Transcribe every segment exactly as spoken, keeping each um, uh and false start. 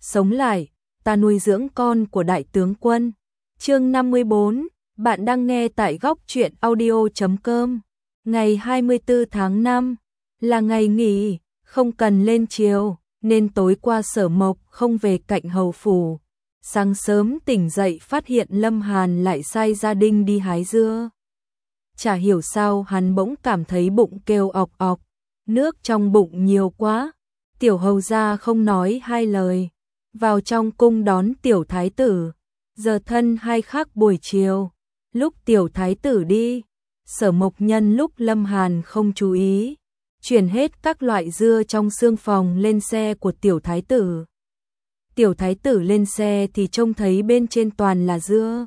sống lại, ta nuôi dưỡng con của đại tướng quân. Chương năm mươi bốn, bạn đang nghe tại góc truyện audio chấm com. Ngày hai mươi tư tháng năm là ngày nghỉ, không cần lên chiều, nên tối qua Sở Mộc không về cạnh hầu phủ. Sáng sớm tỉnh dậy phát hiện Lâm Hàn lại sai gia đình đi hái dưa. Chả hiểu sao hắn bỗng cảm thấy bụng kêu ọc ọc, nước trong bụng nhiều quá. Tiểu hầu gia không nói hai lời, vào trong cung đón tiểu thái tử. Giờ thân hai khắc buổi chiều, lúc tiểu thái tử đi, Sở Mộc nhân lúc Lâm Hàn không chú ý, chuyển hết các loại dưa trong xương phòng lên xe của tiểu thái tử. Tiểu thái tử lên xe thì trông thấy bên trên toàn là dưa.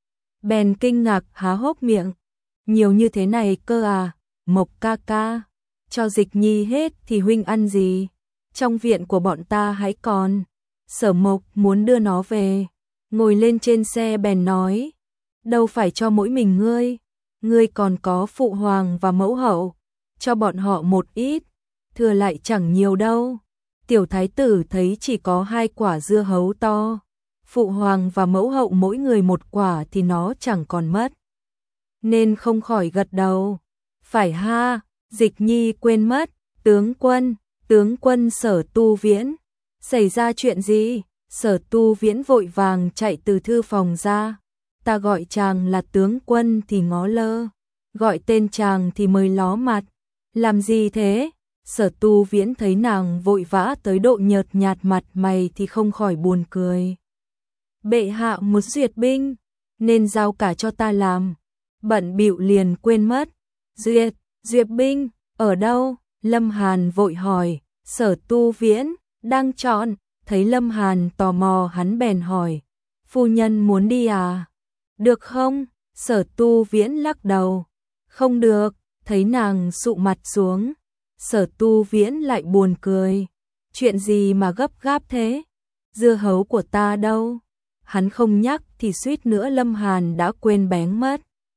Bèn kinh ngạc há hốc miệng, nhiều như thế này cơ à, Mộc ca ca, cho Dịch Nhi hết thì huynh ăn gì, trong viện của bọn ta hãy còn. Sở Mộc muốn đưa nó về, ngồi lên trên xe bèn nói, đâu phải cho mỗi mình ngươi, ngươi còn có phụ hoàng và mẫu hậu, cho bọn họ một ít, thừa lại chẳng nhiều đâu. Tiểu thái tử thấy chỉ có hai quả dưa hấu to, phụ hoàng và mẫu hậu mỗi người một quả thì nó chẳng còn mất, nên không khỏi gật đầu. Phải ha, Dịch Nhi quên mất, tướng quân, tướng quân Sở Tu Viễn, xảy ra chuyện gì? Sở Tu Viễn vội vàng chạy từ thư phòng ra, ta gọi chàng là tướng quân thì ngó lơ, gọi tên chàng thì mới ló mặt, làm gì thế? Sở Tu Viễn thấy nàng vội vã tới độ nhợt nhạt mặt mày thì không khỏi buồn cười. Bệ hạ muốn duyệt binh, nên giao cả cho ta làm, bận bịu liền quên mất. Duyệt, duyệt binh, ở đâu? Lâm Hàn vội hỏi. Sở Tu Viễn, đang chọn. Thấy Lâm Hàn tò mò hắn bèn hỏi, phu nhân muốn đi à? Được không? Sở Tu Viễn lắc đầu, không được. Thấy nàng sụ mặt xuống, Sở Tu Viễn lại buồn cười, chuyện gì mà gấp gáp thế? Dưa hấu của ta đâu? Hắn không nhắc thì suýt nữa Lâm Hàn đã quên bén mất.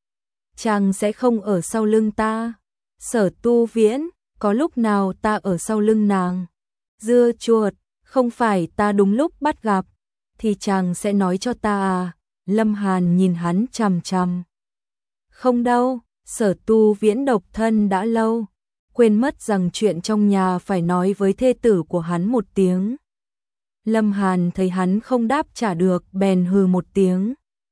Chàng sẽ không ở sau lưng ta. Sở Tu Viễn, có lúc nào ta ở sau lưng nàng? Dưa chuột, không phải ta đúng lúc bắt gặp, thì chàng sẽ nói cho ta à? Lâm Hàn nhìn hắn chằm chằm. Không đâu, Sở Tu Viễn độc thân đã lâu, quên mất rằng chuyện trong nhà phải nói với thê tử của hắn một tiếng. Lâm Hàn thấy hắn không đáp trả được bèn hừ một tiếng.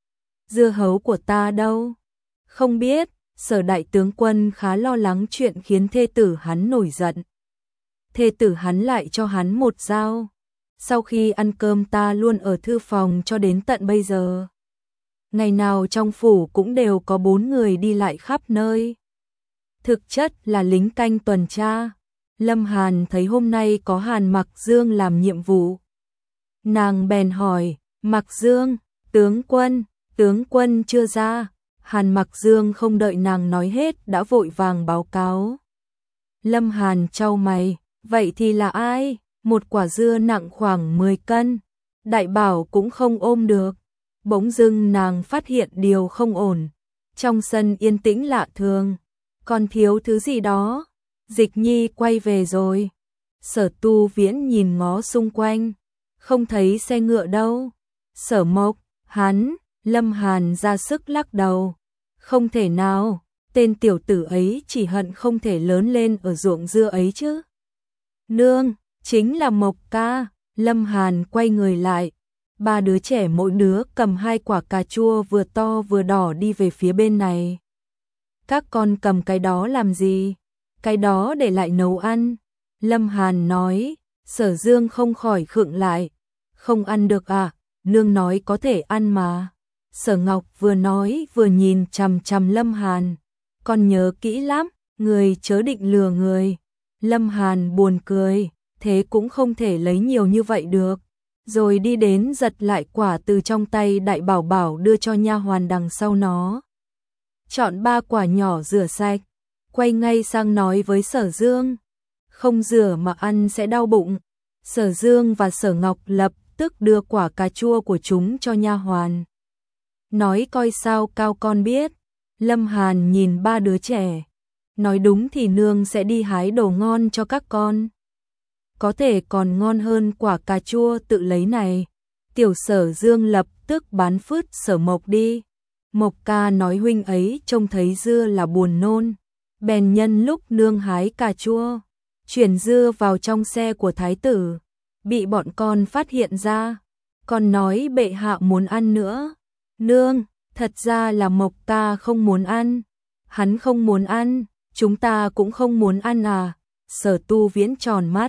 Dưa hấu của ta đâu? Không biết. Sở đại tướng quân khá lo lắng chuyện khiến thê tử hắn nổi giận. Thê tử hắn lại cho hắn một dao. Sau khi ăn cơm ta luôn ở thư phòng cho đến tận bây giờ. Ngày nào trong phủ cũng đều có bốn người đi lại khắp nơi. Thực chất là lính canh tuần tra. Lâm Hàn thấy hôm nay có Hàn Mặc Dương làm nhiệm vụ. Nàng bèn hỏi, Mặc Dương, tướng quân, tướng quân chưa ra. Hàn Mặc Dương không đợi nàng nói hết đã vội vàng báo cáo. Lâm Hàn chau mày, vậy thì là ai? Một quả dưa nặng khoảng mười cân, đại bảo cũng không ôm được. Bỗng dưng nàng phát hiện điều không ổn, trong sân yên tĩnh lạ thường, còn thiếu thứ gì đó. Dịch Nhi quay về rồi. Sở Tu Viễn nhìn ngó xung quanh, không thấy xe ngựa đâu. Sở Mộc, hắn, Lâm Hàn ra sức lắc đầu. Không thể nào, tên tiểu tử ấy chỉ hận không thể lớn lên ở ruộng dưa ấy chứ. Nương, chính là Mộc ca. Lâm Hàn quay người lại. Ba đứa trẻ mỗi đứa cầm hai quả cà chua vừa to vừa đỏ đi về phía bên này. Các con cầm cái đó làm gì? Cái đó để lại nấu ăn. Lâm Hàn nói. Sở Dương không khỏi khựng lại. Không ăn được à? Nương nói có thể ăn mà. Sở Ngọc vừa nói vừa nhìn chằm chằm Lâm Hàn. Con nhớ kỹ lắm, người chớ định lừa người. Lâm Hàn buồn cười, thế cũng không thể lấy nhiều như vậy được. Rồi đi đến giật lại quả từ trong tay đại bảo bảo đưa cho nha hoàn đằng sau nó. Chọn ba quả nhỏ rửa sạch, quay ngay sang nói với Sở Dương. Không rửa mà ăn sẽ đau bụng. Sở Dương và Sở Ngọc lập tức đưa quả cà chua của chúng cho nha hoàn. Nói coi sao cao con biết. Lâm Hàn nhìn ba đứa trẻ. Nói đúng thì nương sẽ đi hái đồ ngon cho các con. có thể còn ngon hơn quả cà chua tự lấy này. Tiểu Sở Dương lập tức bán phứt Sở Mộc đi. Mộc ca nói huynh ấy trông thấy dưa là buồn nôn, bèn nhân lúc nương hái cà chua, chuyển dưa vào trong xe của thái tử, bị bọn con phát hiện ra, còn nói bệ hạ muốn ăn nữa. Nương, thật ra là Mộc ca không muốn ăn, hắn không muốn ăn, chúng ta cũng không muốn ăn à? Sở Tu Viễn tròn mắt.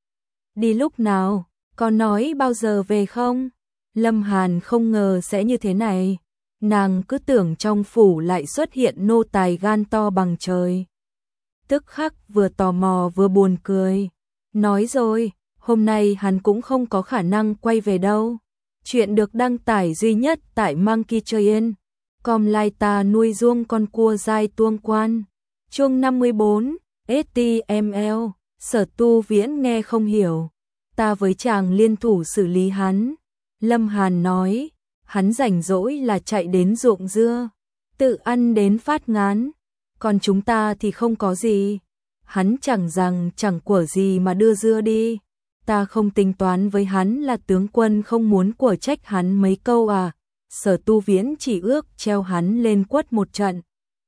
Đi lúc nào, có nói bao giờ về không? Lâm Hàn không ngờ sẽ như thế này, nàng cứ tưởng trong phủ lại xuất hiện nô tài gan to bằng trời. Tức khắc vừa tò mò vừa buồn cười, nói rồi, hôm nay hắn cũng không có khả năng quay về đâu. Chuyện được đăng tải duy nhất tại Monkey Train. Com lai ta nuôi ruông con cua dai tuông quan. Chương năm mươi bốn, ét tê em lờ, Sở Tu Viễn nghe không hiểu. Ta với chàng liên thủ xử lý hắn. Lâm Hàn nói, hắn rảnh rỗi là chạy đến ruộng dưa, tự ăn đến phát ngán. Còn chúng ta thì không có gì. Hắn chẳng rằng chẳng của gì mà đưa dưa đi. Ta không tính toán với hắn là tướng quân không muốn của trách hắn mấy câu à. Sở Tu Viễn chỉ ước treo hắn lên quất một trận.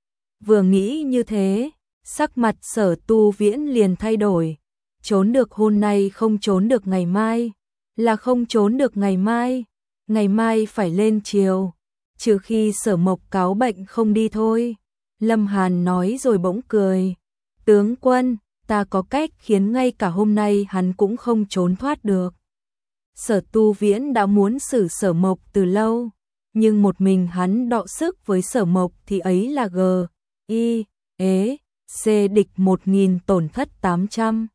Vừa nghĩ như thế, sắc mặt Sở Tu Viễn liền thay đổi. Trốn được hôm nay không trốn được ngày mai, là không trốn được ngày mai, ngày mai phải lên chiều, trừ khi Sở Mộc cáo bệnh không đi thôi. Lâm Hàn nói rồi bỗng cười. Tướng quân, ta có cách khiến ngay cả hôm nay hắn cũng không trốn thoát được. Sở Tu Viễn đã muốn xử Sở Mộc từ lâu, nhưng một mình hắn đọ sức với Sở Mộc thì ấy là G, I, ế, C địch một nghìn tổn thất tám trăm.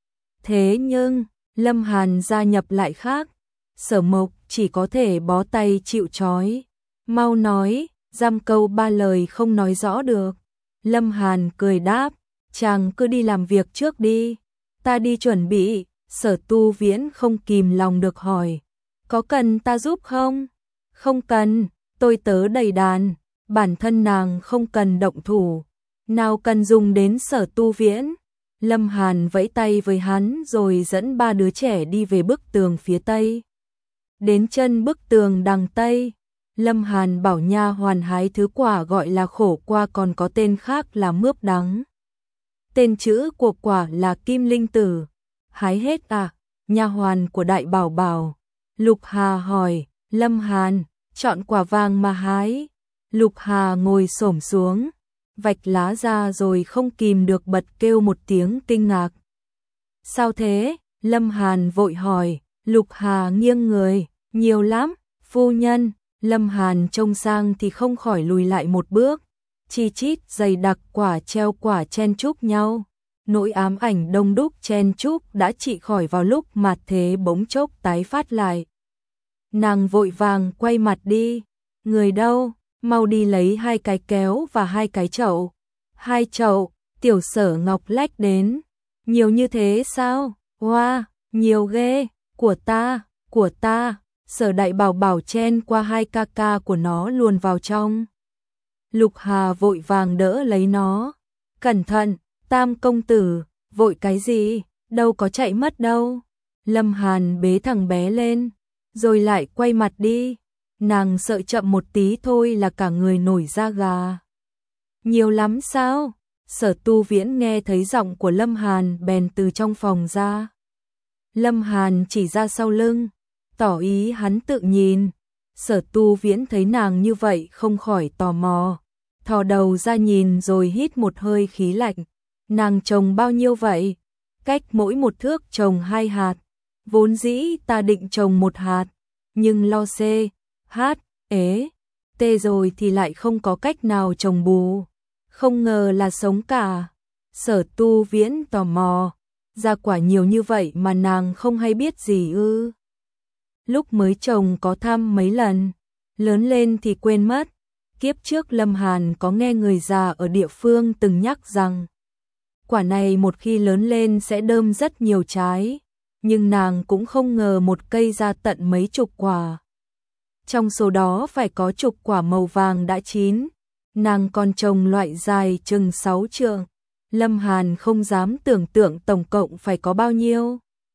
Thế nhưng, Lâm Hàn gia nhập lại khác, Sở Mộc chỉ có thể bó tay chịu trói. Mau nói, giam câu ba lời không nói rõ được. Lâm Hàn cười đáp, chàng cứ đi làm việc trước đi, ta đi chuẩn bị. Sở Tu Viễn không kìm lòng được hỏi, có cần ta giúp không? Không cần, tôi tớ đầy đàn, bản thân nàng không cần động thủ, nào cần dùng đến Sở Tu Viễn. Lâm Hàn vẫy tay với hắn rồi dẫn ba đứa trẻ đi về bức tường phía tây. Đến chân bức tường đằng tây, Lâm Hàn bảo nha hoàn hái thứ quả gọi là khổ qua, còn có tên khác là mướp đắng. Tên chữ của quả là kim linh tử. Hái hết à? Nha hoàn của Đại Bảo bảo. Lục Hà hỏi, Lâm Hàn, chọn quả vàng mà hái. Lục Hà ngồi xổm xuống, vạch lá ra rồi không kìm được bật kêu một tiếng kinh ngạc. Sao thế? Lâm Hàn vội hỏi. Lục Hà nghiêng người, nhiều lắm, phu nhân. Lâm Hàn trông sang thì không khỏi lùi lại một bước. Chi chít dày đặc quả treo quả chen chúc nhau. Nỗi ám ảnh đông đúc chen chúc đã trị khỏi vào lúc mặt thế bỗng chốc tái phát lại. Nàng vội vàng quay mặt đi. Người đâu? Mau đi lấy hai cái kéo và hai cái chậu. Hai chậu, Tiểu Sở Ngọc lách đến. Nhiều như thế sao? Wow, nhiều ghê, của ta, của ta. Sở Đại Bảo bảo chen qua hai ca ca của nó luồn vào trong. Lục Hà vội vàng đỡ lấy nó. Cẩn thận, Tam công tử, vội cái gì, đâu có chạy mất đâu. Lâm Hàn bế thằng bé lên, rồi lại quay mặt đi. Nàng sợ chậm một tí thôi là cả người nổi da gà. Nhiều lắm sao? Sở Tu Viễn nghe thấy giọng của Lâm Hàn bèn từ trong phòng ra. Lâm Hàn chỉ ra sau lưng, tỏ ý hắn tự nhìn. Sở Tu Viễn thấy nàng như vậy không khỏi tò mò, thò đầu ra nhìn rồi hít một hơi khí lạnh. Nàng trồng bao nhiêu vậy? Cách mỗi một thước trồng hai hạt. Vốn dĩ ta định trồng một hạt, nhưng lo C, H, ế, T rồi thì lại không có cách nào trồng bù. Không ngờ là sống cả. Sở Tu Viễn tò mò, ra quả nhiều như vậy mà nàng không hay biết gì ư? Lúc mới trồng có thăm mấy lần, lớn lên thì quên mất. Kiếp trước Lâm Hàn có nghe người già ở địa phương từng nhắc rằng quả này một khi lớn lên sẽ đơm rất nhiều trái, nhưng nàng cũng không ngờ một cây ra tận mấy chục quả. Trong số đó phải có chục quả màu vàng đã chín, nàng còn trồng loại dài chừng sáu trượng. Lâm Hàn không dám tưởng tượng tổng cộng phải có bao nhiêu.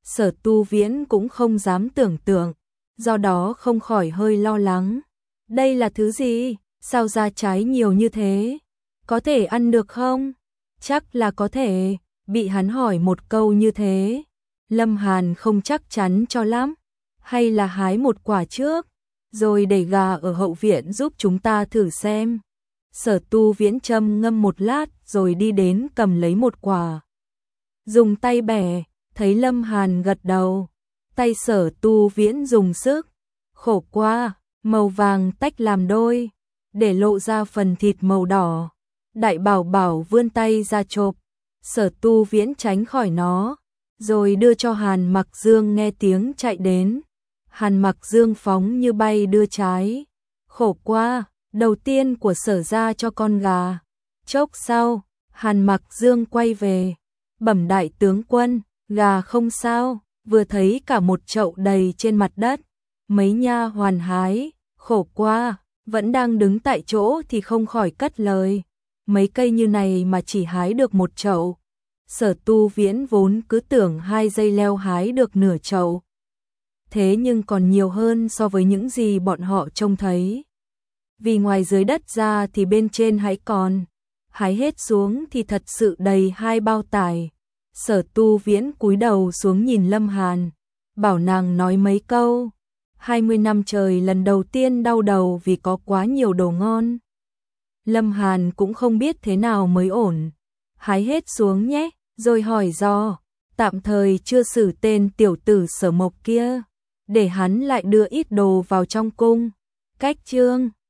Sở Tu Viễn cũng không dám tưởng tượng, do đó không khỏi hơi lo lắng. Đây là thứ gì? Sao ra trái nhiều như thế? Có thể ăn được không? Chắc là có thể. Bị hắn hỏi một câu như thế, Lâm Hàn không chắc chắn cho lắm. Hay là hái một quả trước, rồi để gà ở hậu viện giúp chúng ta thử xem. Sở Tu Viễn trầm ngâm một lát rồi đi đến cầm lấy một quả. Dùng tay bẻ, thấy Lâm Hàn gật đầu. Tay Sở Tu Viễn dùng sức. Khổ quá, màu vàng tách làm đôi, để lộ ra phần thịt màu đỏ. Đại Bảo Bảo vươn tay ra chộp. Sở Tu Viễn tránh khỏi nó, rồi đưa cho Hàn Mặc Dương nghe tiếng chạy đến. Hàn Mặc Dương phóng như bay đưa trái. Khổ quá, đầu tiên của Sở gia cho con gà. Chốc sau, Hàn Mặc Dương quay về. Bẩm đại tướng quân, gà không sao, vừa thấy cả một chậu đầy trên mặt đất. Mấy nha hoàn hái, khổ quá, vẫn đang đứng tại chỗ thì không khỏi cất lời. Mấy cây như này mà chỉ hái được một chậu. Sở Tu Viễn vốn cứ tưởng hai dây leo hái được nửa chậu. Thế nhưng còn nhiều hơn so với những gì bọn họ trông thấy. Vì ngoài dưới đất ra thì bên trên hãy còn. Hái hết xuống thì thật sự đầy hai bao tải. Sở Tu Viễn cúi đầu xuống nhìn Lâm Hàn, bảo nàng nói mấy câu. hai mươi năm trời lần đầu tiên đau đầu vì có quá nhiều đồ ngon. Lâm Hàn cũng không biết thế nào mới ổn. Hái hết xuống nhé, rồi hỏi do. Tạm thời chưa xử tên tiểu tử Sở Mộc kia, để hắn lại đưa ít đồ vào trong cung. Cách chương